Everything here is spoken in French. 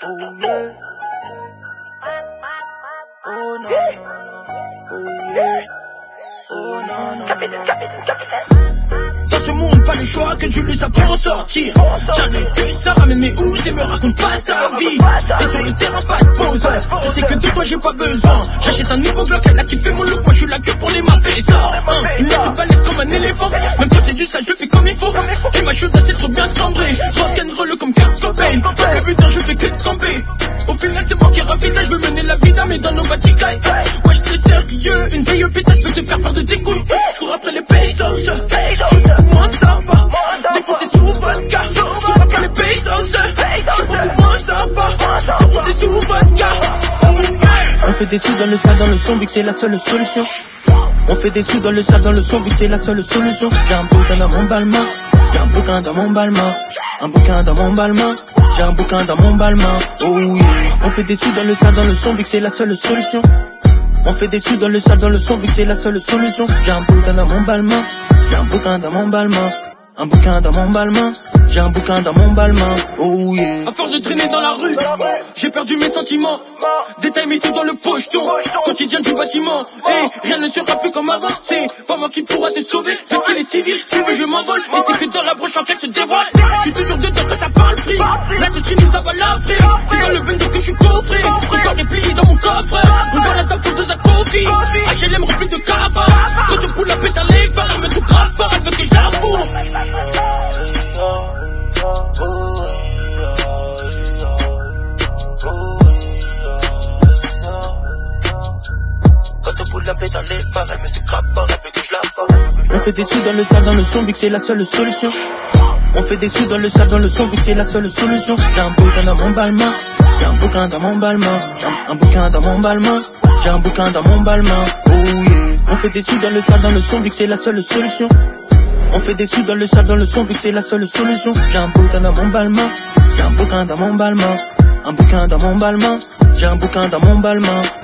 Oh yeah. Oh non, non, non. Oh yeah. Oh non, non, non. Dans ce monde, pas le choix que Dieu les a pour m'en sortir. J'avais que ça, ramène mes housses et me raconte pas ta vie. Et sur le terrain, pas de pause. Je sais que de toi, j'ai pas besoin. J'achète un nouveau Glock, elle a kiffé mon look. Moi, je suis là que pour les mapper ça. Une laisse balèze comme un éléphant. Même quand c'est du sale, je le fais comme il faut. Et ma chose, c'est trop bien cambrée. Rock'n'roll comme Kurt Cobain. Pas le putain, je fais que de camper. Au final, c'est moi qui raffinage. Je veux mener la vida, mais dans nos baticailles. Ouais, j'étais sérieux. Une vieille pétasse peut te faire peur de tes couilles. Je cours après les pesos. Je suis beaucoup moins sympa. Défoncé sous vodka. Je cours après les pesos. Je suis beaucoup moins sympa. Défoncé sous vodka. Oh yeah. On fait des sous dans le sale, dans le son, vu que c'est la seule solution. On fait des sous dans le sale, dans le son, vu que c'est la seule solution. J'ai un bouquin dans mon balmain. J'ai un bouquin dans mon balmain. Un bouquin dans mon balmain. J'ai un bouquin dans mon balmain. Oh yeah. On fait des sous dans le sale, dans le son, vu que c'est la seule solution. On fait des sous dans le sale, dans le son, vu que c'est la seule solution. J'ai un bouquin dans mon balmain. J'ai un bouquin dans mon balmain. Un bouquin dans mon balmain. J'ai un bouquin dans mon balmain. Oh yeah. À force de traîner dans la rue, j'ai perdu mes sentiments. Détail mis tout dans le pocheton. Quotidien du bâtiment. Et rien ne sera plus comme avant. C'est pas moi qui pourra te sauver. Parce qu'il est civil, si veux je m'envole. Et c'est que dans la broche en qu'elle se dévoile. Je suis toujours dedans quand ça parle free. L'industrie nous avale l'Afrique. C'est dans le bendo que je suis coffré. Ton corps est plié dans mon coffre. On voit la table pour deux à coffee. HLM rempli de cava. Quand tu poules la pète à l'effort, elle me tout grave fort. Elle veut que je la fourre. On fait des sous dans le sale, dans le son, vu que c'est la seule solution. On fait des sous dans le sale, dans le son, vu que c'est la seule solution. J'ai un bouquin dans mon balmain. J'ai un bouquin dans mon balmain. Un bouquin dans mon balmain. J'ai un bouquin dans mon balmain. Oh yeah. On fait des sous dans le sale, dans le son, vu que c'est la seule solution. On fait des sous dans le sale, dans le son, vu que c'est la seule solution. J'ai un bouquin dans mon balmain. J'ai un bouquin dans mon balmain. Un bouquin dans mon balmain. J'ai un bouquin dans mon balmain.